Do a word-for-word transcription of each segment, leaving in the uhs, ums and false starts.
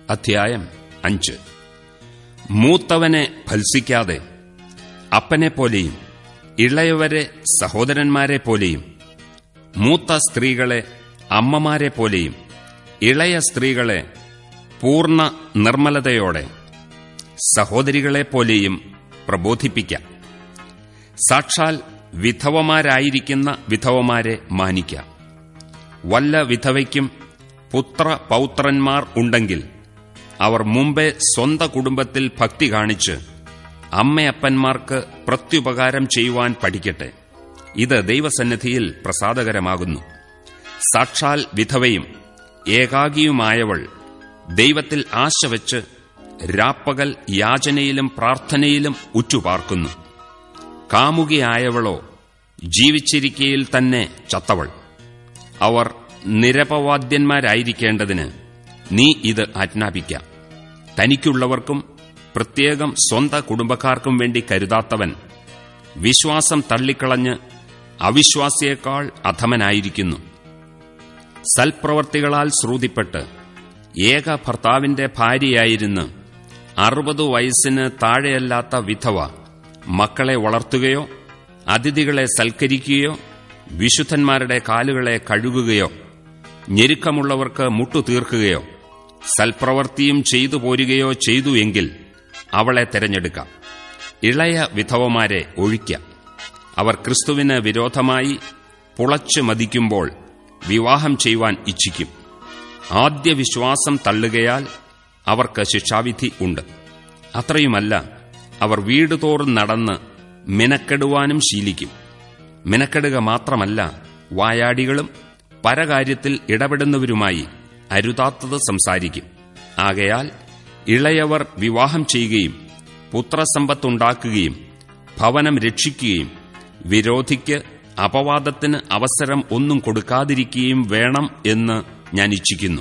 അധ്യായം അഞ്ച്. മൂത്തവനെ ഭത്സിക്കാതെ അപ്പനെപ്പോലെയും ഇളയവരെ സഹോദരന്മാരെപ്പോലെയും മൂത്ത സ്ത്രീകളെ അമ്മമാരെപ്പോലെയും ഇളയ സ്ത്രീകളെ പൂർണ്ണ നിർമ്മലതയോടെ സഹോദരികളെപ്പോലെയും പ്രബോധിപ്പിക്കാം. സാക്ഷാൽ വിധവമാരായിരിക്കുന്ന വിധവമാരെ മാനിക്കാം. വല്ല വിധവയ്ക്കും പുത്ര പൗത്രന്മാർ ഉണ്ടെങ്കിൽ അവർ മുമ്പേ സ്വന്ത കുടുംബത്തിൽ ഭക്തി കാണിച്ച് അമ്മയപ്പന്മാർക്ക് പ്രത്യുപകാരം ചെയ്യുവാൻ പഠിക്കട്ടെ. ഇത് ദൈവസന്നിധിയിൽ പ്രസാദകരമാകുന്നു. സാക്ഷാൽ വിധവയും ഏകാകിയുമായവൾ ദൈവത്തിൽ ആശവച്ച് രാപ്പകൽ യാചനയിലും പ്രാർത്ഥനയിലും ഉറ്റുപാർക്കുന്നു. കാമുകിയായവളോ ജീവിച്ചിരിക്കയിൽ തന്നെ ചത്തവൾ. അവർ നിരപവാദ്യന്മാരായിരിക്കേണ്ടതിന് നീ ഇത് ആജ്ഞാപിക്കാം. തനിക്കുള്ളവർക്കും പ്രത്യേകം സ്വന്ത കുടുംബക്കാർക്കും വേണ്ടി കരുതാത്തവൻ വിശ്വാസം തള്ളിക്കളഞ്ഞ് അവിശ്വാസിയേക്കാൾ അധമനായിരിക്കുന്നു. സൽപ്രവർത്തികളാൽ ശ്രുതിപ്പെട്ട് ഏക ഭർത്താവിന്റെ ഭാര്യയായിരുന്ന് അറുപത് വയസ്സിന് താഴെയല്ലാത്ത വിധവ മക്കളെ വളർത്തുകയോ അതിഥികളെ സൽക്കരിക്കുകയോ വിശുദ്ധന്മാരുടെ കാലുകളെ കഴുകുകയോ ഞെരുക്കമുള്ളവർക്ക് മുട്ടുതീർക്കുകയോ സൽപ്രവൃത്തിയും ചെയ്തു പോരുകയോ ചെയ്തു എങ്കിൽ അവളെ തെരഞ്ഞെടുക്കാം. ഇളയ വിധവമാരെ ഒഴിക്കാം. അവർ ക്രിസ്തുവിന് വിരോധമായി പുളച്ചു മതിക്കുമ്പോൾ വിവാഹം ചെയ്യുവാൻ ഇച്ഛിക്കും. ആദ്യ വിശ്വാസം തള്ളുകയാൽ അവർക്ക് ശിക്ഷാവിധി ഉണ്ട്. അത്രയുമല്ല, അവർ വീടുതോറും നടന്ന് മിനക്കെടുവാനും ശീലിക്കും. മിനക്കെടുക മാത്രമല്ല, വായാടികളും പരകാര്യത്തിൽ ഇടപെടുന്നവരുമായി അരുതാത്തത് സംസാരിക്കും. ആകയാൽ ഇളയവർ വിവാഹം ചെയ്യുകയും പുത്രസമ്പത്തുണ്ടാക്കുകയും ഭവനം രക്ഷിക്കുകയും വിരോധിക്ക് അപവാദത്തിന് അവസരം ഒന്നും കൊടുക്കാതിരിക്കുകയും വേണം എന്ന് ഞാൻ ഇച്ഛിക്കുന്നു.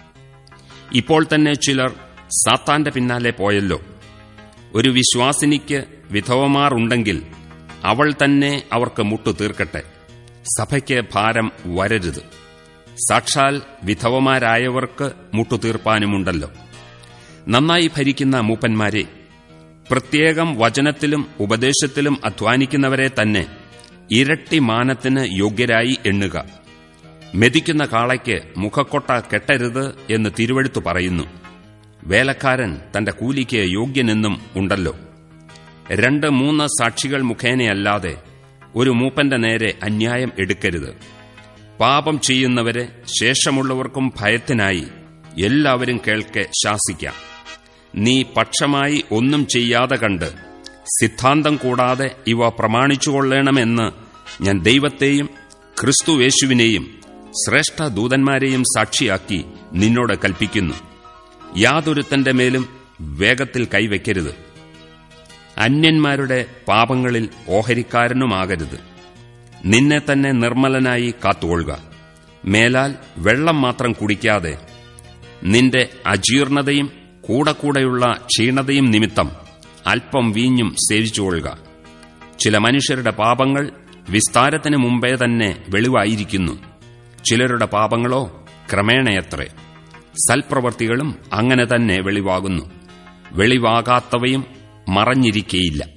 ഇപ്പോൾ തന്നെ ചിലർ സാത്താന്റെ പിന്നാലെ പോയല്ലോ. ഒരു വിശ്വാസിനിക്ക് വിധവമാർ ഉണ്ടെങ്കിൽ അവൾ തന്നെ അവർക്ക് മുട്ടു തീർക്കട്ടെ. സഭയ്ക്ക് ഭാരം വരരുത്. സാക്ഷാൽ വിധവമാരായവർക്ക് മുട്ടുതീർപ്പാനുമുണ്ടല്ലോ. നന്നായി ഭരിക്കുന്ന മൂപ്പന്മാരെ, പ്രത്യേകം വചനത്തിലും ഉപദേശത്തിലും അധ്വാനിക്കുന്നവരെ തന്നെ ഇരട്ടി മാനത്തിന് യോഗ്യരായി എണ്ണുക. മെതിക്കുന്ന കാളയ്ക്ക് മുഖക്കൊട്ട കെട്ടരുത് എന്ന് തിരുവെഴുത്തു പറയുന്നു. വേലക്കാരൻ തന്റെ കൂലിക്ക് യോഗ്യനെന്നും ഉണ്ടല്ലോ. രണ്ട് മൂന്ന് സാക്ഷികൾ മുഖേനയല്ലാതെ ഒരു മൂപ്പന്റെ നേരെ അന്യായം എടുക്കരുത്. പാപം ചെയ്യുന്നവരെ ശേഷമുള്ളവർക്കും ഭയത്തിനായി എല്ലാവരും കേൾക്കെ ശാസിക്കാം. നീ പക്ഷമായി ഒന്നും ചെയ്യാതെ കണ്ട് സിദ്ധാന്തം കൂടാതെ ഇവ പ്രമാണിച്ചുകൊള്ളണമെന്ന് ഞാൻ ദൈവത്തെയും ക്രിസ്തുയേശുവിനെയും ശ്രേഷ്ഠ ദൂതന്മാരെയും സാക്ഷിയാക്കി നിന്നോട് കൽപ്പിക്കുന്നു. യാതൊരുത്തന്റെ മേലും വേഗത്തിൽ കൈവയ്ക്കരുത്. അന്യന്മാരുടെ പാപങ്ങളിൽ ഓഹരിക്കാരനുമാകരുത്. നിന്നെ തന്നെ നിർമ്മലനായി കാത്തുകൊള്ളുക. മേലാൽ വെള്ളം മാത്രം കുടിക്കാതെ നിന്റെ അജീർണതയും കൂടെ കൂടെയുള്ള ക്ഷീണതയും നിമിത്തം അല്പം വീഞ്ഞും സേവിച്ചുകൊള്ളുക. ചില മനുഷ്യരുടെ പാപങ്ങൾ വിസ്താരത്തിന് മുമ്പേ തന്നെ വെളിവായിരിക്കുന്നു. ചിലരുടെ പാപങ്ങളോ ക്രമേണയത്രേ. സൽപ്രവർത്തികളും അങ്ങനെ തന്നെ വെളിവാകുന്നു. വെളിവാകാത്തവയും മറഞ്ഞിരിക്കയില്ല.